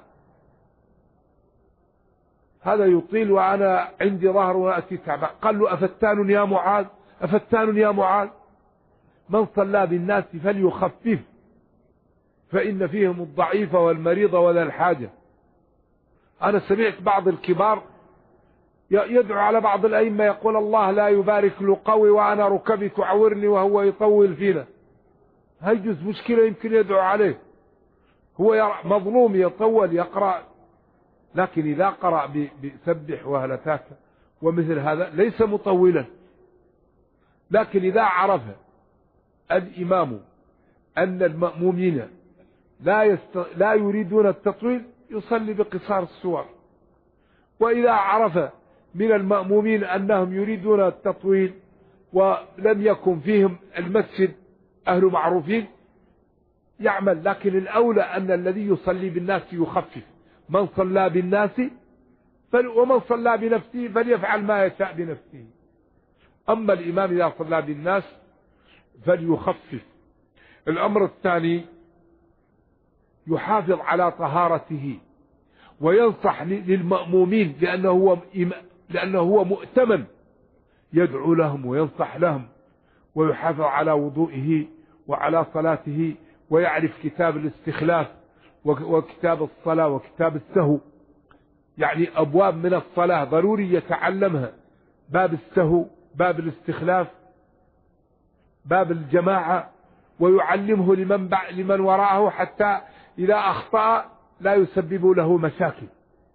هذا يطيل وأنا عندي ظهر وأتي تعبان. قال له أفتان يا معاذ، أفتان يا معاذ، من صلى بالناس فليخفف فإن فيهم الضعيف والمريض ولا الحاجة. أنا سمعت بعض الكبار يدعو على بعض الأئمة يقول الله لا يبارك له قوي وأنا ركبي تعورني وهو يطول فينا. هيجوز مشكلة يمكن يدعو عليه، هو مظلوم يطول يقرأ، لكن إذا قرأ بسبح وهل أتاك ومثل هذا ليس مطولا. لكن إذا عرف الإمام أن المأمومين لا يريدون التطويل يصلي بقصار السور، وإذا عرف من المأمومين أنهم يريدون التطويل ولم يكن فيهم المسجد أهل معروفين يعمل. لكن الأولى أن الذي يصلي بالناس يخفف، من صلى بالناس ومن صلى بنفسه فليفعل ما يشاء بنفسه. أما الإمام إذا صلى بالناس فليخفف. الأمر الثاني يحافظ على طهارته وينصح للمأمومين لأنه هو مؤتمن، يدعو لهم وينصح لهم ويحافظ على وضوئه وعلى صلاته، ويعرف كتاب الاستخلاف وكتاب الصلاة وكتاب السهو، يعني أبواب من الصلاة ضروري يتعلمها، باب السهو، باب الاستخلاف، باب الجماعة، ويعلمه لمن وراءه حتى إذا أخطأ لا يسبب له مشاكل،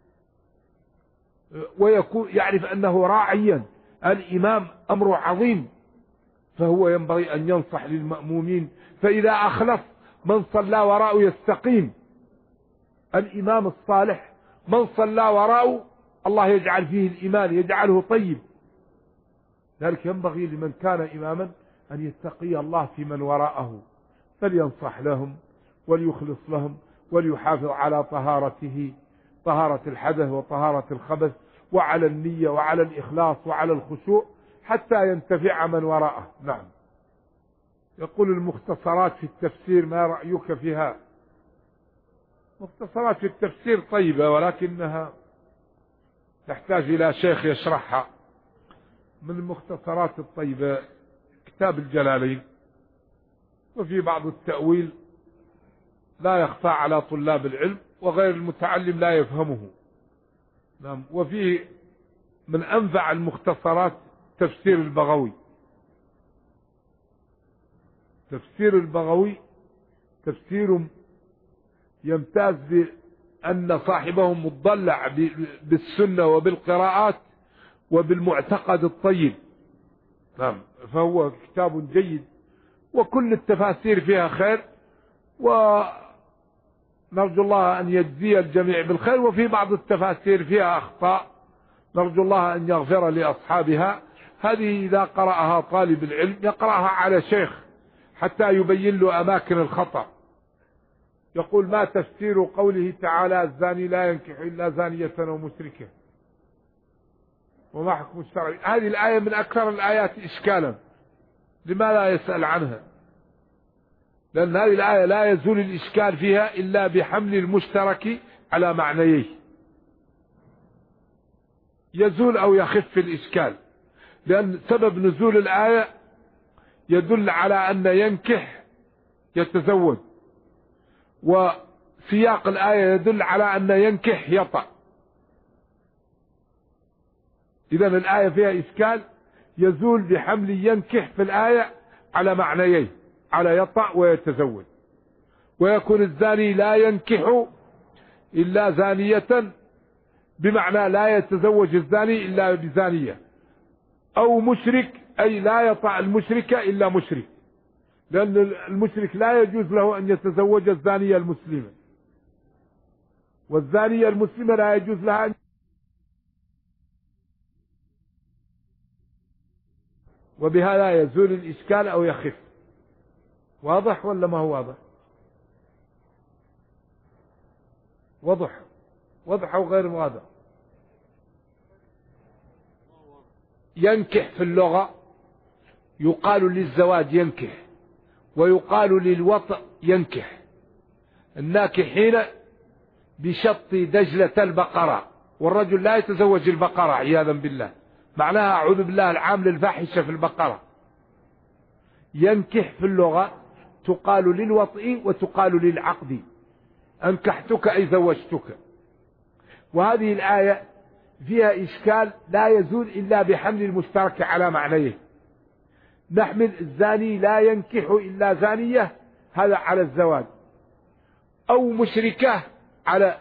ويكون يعرف أنه راعيا. الإمام أمر عظيم، فهو ينبغي أن ينصح للمأمومين، فإذا أخلص من صلى وراءه يستقيم. الإمام الصالح من صلى وراءه الله يجعل فيه الإيمان، يجعله طيب. ذلك ينبغي لمن كان إماما أن يتقي الله في من وراءه، فلينصح لهم وليخلص لهم وليحافظ على طهارته، طهارة الحدث وطهارة الخبث، وعلى النية وعلى الإخلاص وعلى الخشوع حتى ينتفع من وراءه. نعم. يقول المختصرات في التفسير ما رأيك فيها؟ مختصرات في التفسير طيبة، ولكنها تحتاج إلى شيخ يشرحها. من المختصرات الطيبة كتاب الجلالين، وفي بعض التأويل لا يخفى على طلاب العلم وغير المتعلم لا يفهمه. نعم. وفيه من أنفع المختصرات تفسير البغوي. تفسير البغوي تفسير يمتاز بأن صاحبه مضلع بالسنة وبالقراءات وبالمعتقد الطيب. نعم. فهو كتاب جيد، وكل التفاسير فيها خير، ونرجو الله أن يجزي الجميع بالخير. وفي بعض التفاسير فيها أخطاء، نرجو الله أن يغفر لأصحابها. هذه إذا قرأها طالب العلم يقرأها على شيخ حتى يبين له أماكن الخطأ. يقول ما تفسير قوله تعالى الزاني لا ينكح إلا زانية أو مشركة، وما حكم الشرع؟ هذه الآية من أكثر الآيات إشكالا، لما لا يسأل عنها؟ لأن هذه الآية لا يزول الإشكال فيها إلا بحمل المشترك على معنييه، يزول أو يخف في الإشكال، لأن سبب نزول الآية يدل على أن ينكح يتزوج، وسياق الآية يدل على أن ينكح يطأ. إذا الآية فيها إشكال يزول بحمل ينكح في الآية على معنييه، على يطأ ويتزوج، ويكون الزاني لا ينكح إلا زانية، بمعنى لا يتزوج الزاني إلا بزانية، أو مشرك أي لا يطأ المشركة إلا مشرك، لأن المشرك لا يجوز له أن يتزوج الزانية المسلمة، والزانية المسلمة لا يجوز لها أن، وبهذا يزول الإشكال أو يخف. واضح ولا ما هو واضح؟ واضح أو غير واضح؟ ينكح في اللغة يقال للزواج ينكح، ويقال للوطء ينكح. الناكحين بشط دجلة البقرة، والرجل لا يتزوج البقرة عياذا بالله، معناها أعوذ بالله العام للفاحشة في البقرة. ينكح في اللغة تقال للوطء وتقال للعقد، أنكحتك أي زوجتك. وهذه الآية فيها إشكال لا يزول إلا بحمل المشترك على معنيه. نحمل الزاني لا ينكح إلا زانية، هذا على الزواج، أو مشركة على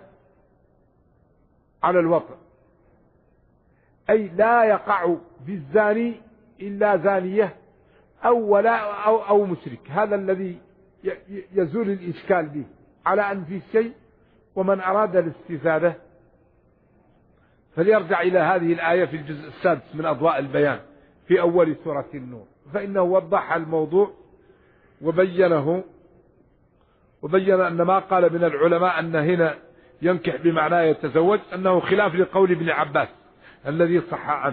الوطء، أي لا يقع بالزاني إلا زانية أو مشرك. هذا الذي يزول الإشكال به على أن في شيء. ومن أراد الاستفادة فليرجع إلى هذه الآية في الجزء السادس من أضواء البيان في أول سورة النور، فإنه وضح الموضوع وبين أن ما قال من العلماء أن هنا ينكح بمعنى يتزوج أنه خلاف لقول ابن عباس الذي صح عنه.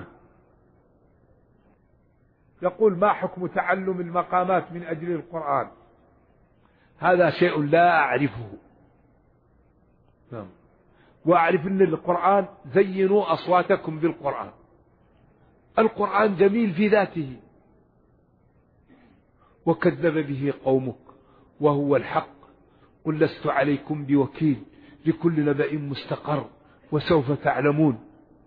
يقول: ما حكم تعلم المقامات من أجل القرآن؟ هذا شيء لا أعرفه. نعم. وأعرف أن القرآن زينوا أصواتكم بالقرآن. القرآن جميل في ذاته، وكذب به قومك وهو الحق، قل لست عليكم بوكيل، لكل نبأ مستقر وسوف تعلمون.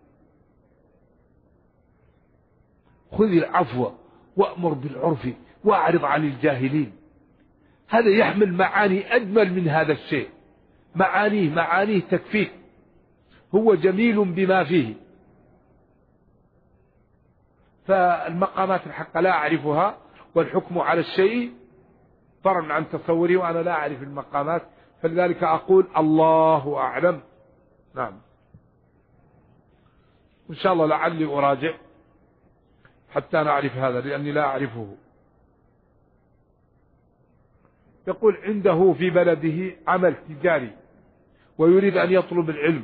خذ العفو وأمر بالعرف وأعرض عن الجاهلين. هذا يحمل معاني أجمل من هذا الشيء، معانيه تكفيك، هو جميل بما فيه. فالمقامات الحق لا أعرفها، والحكم على الشيء فرع عن تصوري، وأنا لا أعرف المقامات، فلذلك أقول الله أعلم. نعم. إن شاء الله لعلي أراجع حتى نعرف هذا، لأني لا أعرفه. يقول: عنده في بلده عمل تجاري ويريد أن يطلب العلم،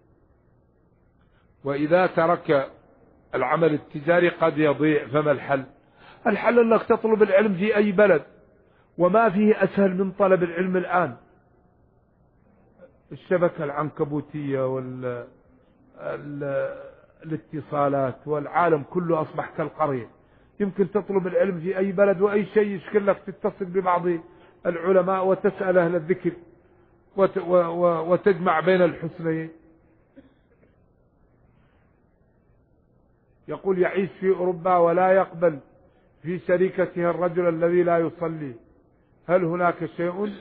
وإذا ترك العمل التجاري قد يضيع، فما الحل؟ الحل أنك تطلب العلم في أي بلد، وما فيه أسهل من طلب العلم الآن. الشبكة العنكبوتية والاتصالات، والعالم كله أصبح كالقرية. يمكن تطلب العلم في أي بلد، وأي شيء يشكل لك تتصل ببعض العلماء وتسأل أهل الذكر وتجمع بين الحسنين. يقول: يعيش في أوروبا ولا يقبل في شريكته الرجل الذي لا يصلي، هل هناك شيء؟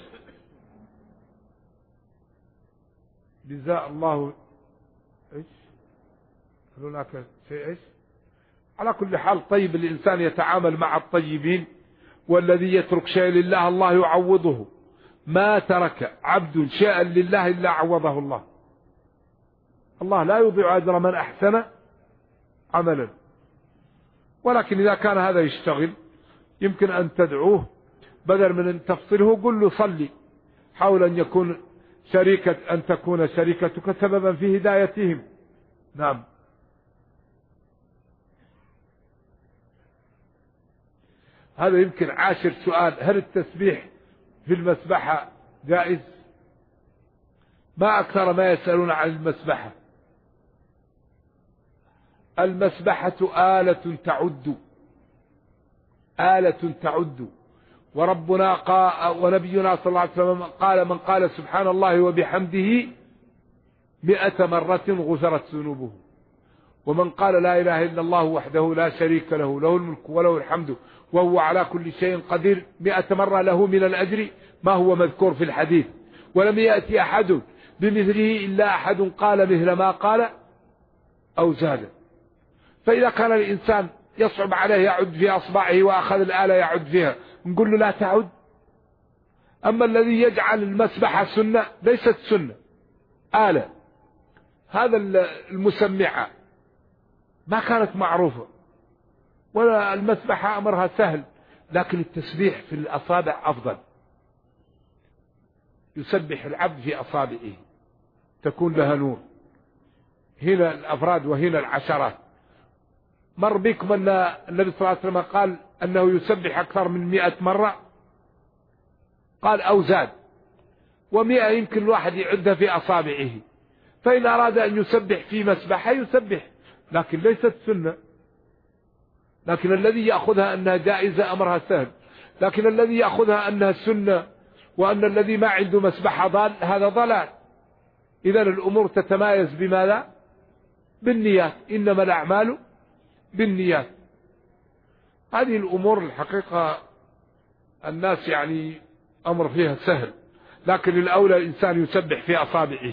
جزاء الله إيش؟ هل هناك شيء إيش؟ على كل حال، طيب الإنسان يتعامل مع الطيبين، والذي يترك شيء لله الله يعوضه. ما ترك عبد شيئا لله إلا عوضه الله. الله لا يضيع أجر من أحسن عملا. ولكن إذا كان هذا يشتغل، يمكن أن تدعوه بدل من أن تفصله، قل له صلي، حاول أن تكون شريكتك سببا في هدايتهم. نعم. هذا يمكن 10 سؤال: هل التسبيح في المسبحة جائز؟ ما أكثر ما يسألون عن المسبحة. المسبحة آلة تعد، وربنا ونبينا صلى الله عليه وسلم قال: من قال سبحان الله وبحمده 100 مرة غفرت ذنوبه، ومن قال لا إله إلا الله وحده لا شريك له، له الملك وله الحمد وهو على كل شيء قدير 100 مرة له من الأجر ما هو مذكور في الحديث. ولم يأتي أحد بمثله إلا أحد قال مثل ما قال أو زاد. فإذا كان الإنسان يصعب عليه يعد في أصبعه وأخذ الآلة يعد فيها، نقول له لا تعد. أما الذي يجعل المسبحة سنة، ليست سنة، آلة. هذا المسمعة ما كانت معروفة، ولا المسبحة أمرها سهل، لكن التسبيح في الأصابع أفضل. يسبح العبد في أصابعه تكون لها نور، هنا الأفراد وهنا العشرات. مر بكم أن النبي صلى الله عليه وسلم قال أنه يسبح أكثر من 100 مرة، قال أو زاد، و100 يمكن الواحد يعدها في أصابعه. فإن أراد أن يسبح في مسبحة يسبح، لكن ليست سنة. لكن الذي يأخذها أنها جائزة أمرها سهل، لكن الذي يأخذها أنها سنة وأن الذي ما عنده مسبحة ضال، هذا ضلال. إذن الأمور تتمايز بماذا؟ بالنيات، إنما الأعمال بالنيات. هذه الأمور الحقيقة الناس يعني أمر فيها سهل، لكن الأولى الإنسان يسبح في أصابعه.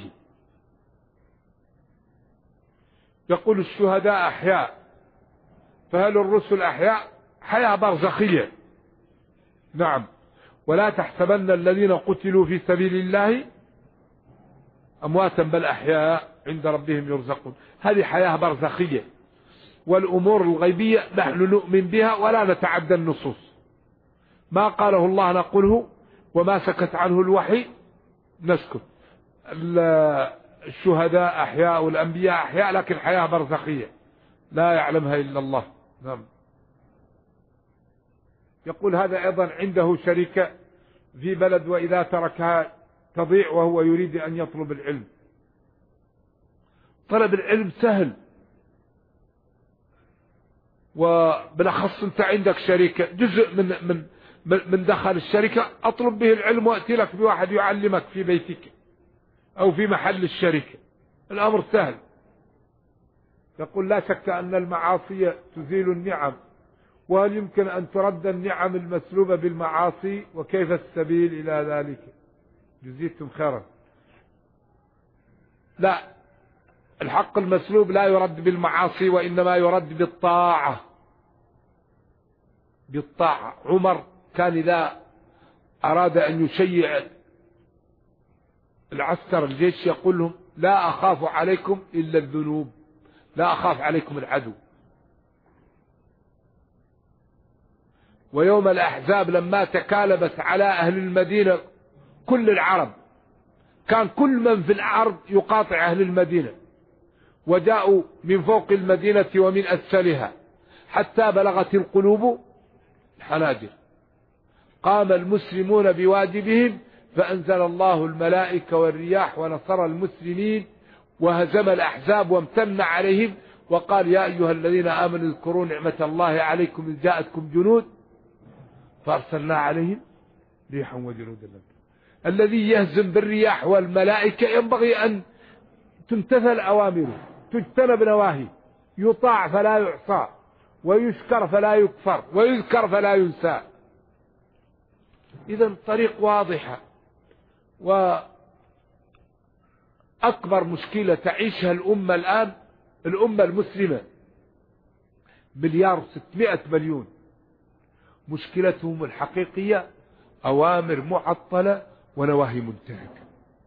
يقول الشهداء أحياء، فهل الرسل أحياء؟ حياة برزخية، نعم. ولا تحسبن الذين قتلوا في سبيل الله أمواتا بل أحياء عند ربهم يرزقون. هذه حياة برزخية، والأمور الغيبية نحن نؤمن بها ولا نتعدى النصوص. ما قاله الله نقوله، وما سكت عنه الوحي نسكت. الشهداء أحياء والأنبياء أحياء، لكن حياة برزخية لا يعلمها إلا الله، نعم. يقول هذا أيضا عنده شركة في بلد، وإذا تركها تضيع وهو يريد أن يطلب العلم. طلب العلم سهل، وبالأخص أنت عندك شركة، جزء من دخل الشركة أطلب به العلم وأتي لك بواحد يعلمك في بيتك أو في محل الشركة، الأمر سهل. يقول لا شك أن المعاصي تزيل النعم، وهل يمكن أن ترد النعم المسلوبة بالمعاصي، وكيف السبيل إلى ذلك؟ جزيتم خيرا. لا، الحق المسلوب لا يرد بالمعاصي، وإنما يرد بالطاعة. عمر كان إذا أراد أن يشيع العسكر الجيش يقول لهم لا أخاف عليكم إلا الذنوب، لا أخاف عليكم العدو. ويوم الأحزاب لما تكالبت على أهل المدينة كل العرب، كان كل من في الأرض يقاطع أهل المدينة، وجاءوا من فوق المدينة ومن أسفلها حتى بلغت القلوب الحناجر. قام المسلمون بواجبهم، فأنزل الله الملائكة والرياح ونصر المسلمين وهزم الأحزاب وامتن عليهم، وقال يا أيها الذين آمنوا اذكروا نعمة الله عليكم إذ جاءتكم جنود فأرسلنا عليهم ريحا وجنودا. الذي يهزم بالرياح والملائكة ينبغي أن تمتثل أوامره، تجتنب نواهي، يطاع فلا يعصى، ويشكر فلا يكفر، ويذكر فلا ينسى. إذن طريق واضحة. وأكبر مشكلة تعيشها الأمة الآن، الأمة المسلمة 1,600,000,000، مشكلتهم الحقيقية أوامر معطلة ونواهي منتهكة.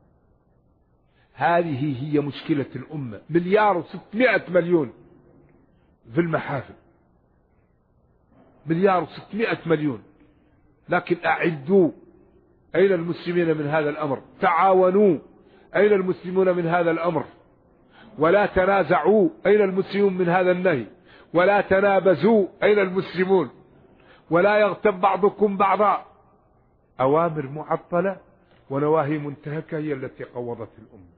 هذه هي مشكلة الأمة. 1,600,000,000 في المحافل، 1,600,000,000. لكن أعدوا، أين المسلمين من هذا الأمر؟ تعاونوا، أين المسلمون من هذا الأمر؟ ولا تنازعوا، أين المسلمون من هذا النهي؟ ولا تنابزوا، أين المسلمون؟ ولا يغتب بعضكم بعضا. أوامر معطلة ونواهي منتهكة هي التي قوضت الأمة.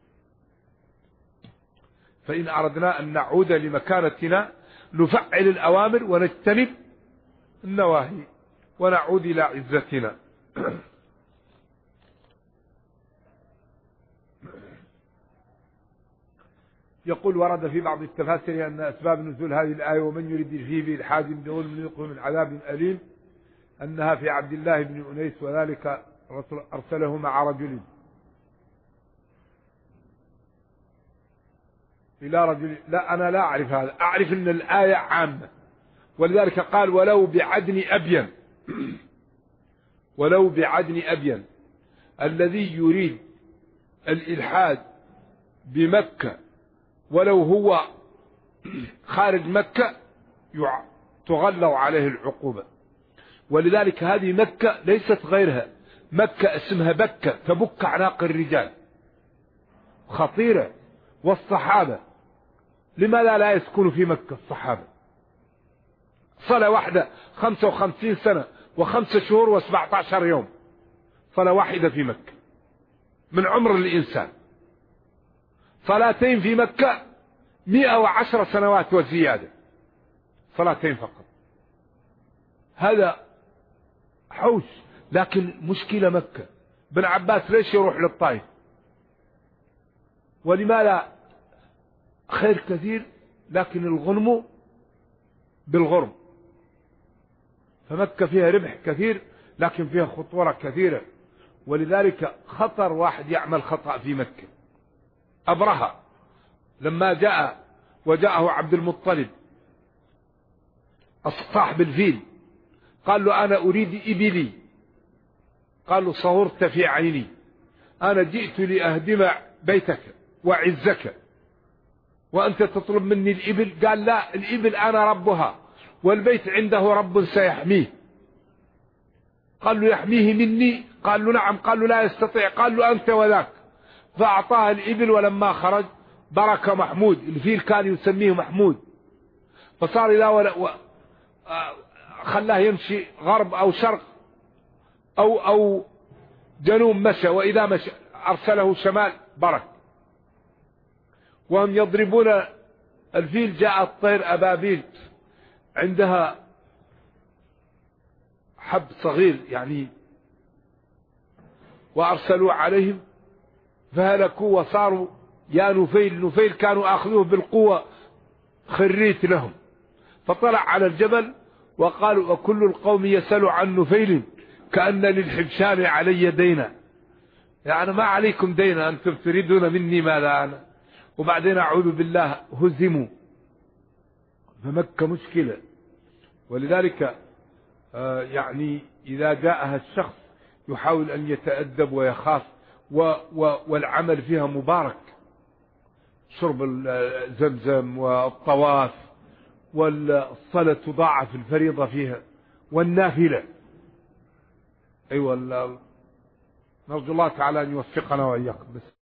فإن أردنا أن نعود لمكانتنا نفعل الأوامر ونجتنب النواهي ونعود إلى عزتنا. يقول ورد في بعض التفاسير أن أسباب نزول هذه الآية ومن يريد فيه بإلحاد بظلم نذقه من عذاب أليم أنها في عبد الله بن أنيس، وذلك أرسله مع رجل إلى رجل. لا، أنا لا أعرف هذا، أعرف أن الآية عامة، ولذلك قال ولو بعدن أبين. ولو بعدن أبين، الذي يريد الإلحاد بمكة ولو هو خارج مكة تغلظ عليه العقوبة. ولذلك هذه مكة ليست غيرها، مكة اسمها بكة، تبك أعناق الرجال، خطيرة. والصحابة لماذا لا يسكنوا في مكة؟ الصحابة صلاة واحدة 55 سنة و5 شهور و17 يوم، صلاة واحدة في مكة من عمر الإنسان. صلاتين في مكة 110 سنوات وزيادة، صلاتين فقط. هذا حوش. لكن مشكلة مكة، بن عباس ليش يروح للطائف؟ ولماذا؟ خير كثير لكن الغنم بالغرم. فمكة فيها ربح كثير لكن فيها خطورة كثيرة. ولذلك خطر واحد يعمل خطأ في مكة. أبرهة لما جاء وجاءه عبد المطلب صاحب الفيل، قال له أنا أريد إبلي. قال له صغرت في عيني، أنا جئت لأهدم بيتك وعزك وأنت تطلب مني الإبل. قال لا، الإبل أنا ربها والبيت عنده رب سيحميه. قال له يحميه مني؟ قال له نعم. قال له لا يستطيع. قال له أنت وذاك. فأعطاه الإبل، ولما خرج برك محمود، الفيل كان يسميه محمود، فصار إذا خلاه يمشي غرب أو شرق أو جنوب مشى، وإذا مشى أرسله شمال برك. وهم يضربون الفيل، جاء الطير أبابيل عندها حب صغير يعني، وأرسلوا عليهم فهلكوا وصاروا يا نفيل. نفيل كانوا أخذوه بالقوة خريت لهم. فطلع على الجبل وقالوا وكل القوم يسأل عن نفيل كأن للحبشان علي دينا، يعني ما عليكم دينا، أنتم تريدون مني ماذا أنا؟ وبعدين أعوذ بالله هزموا. فمكة مشكلة. ولذلك يعني إذا جاءها الشخص يحاول أن يتأدب ويخاف، والعمل فيها مبارك، شرب زمزم والطواف والصلاة تضاعف الفريضة فيها والنافلة. أيوة، نرجو الله تعالى أن يوفقنا وإياكم. بس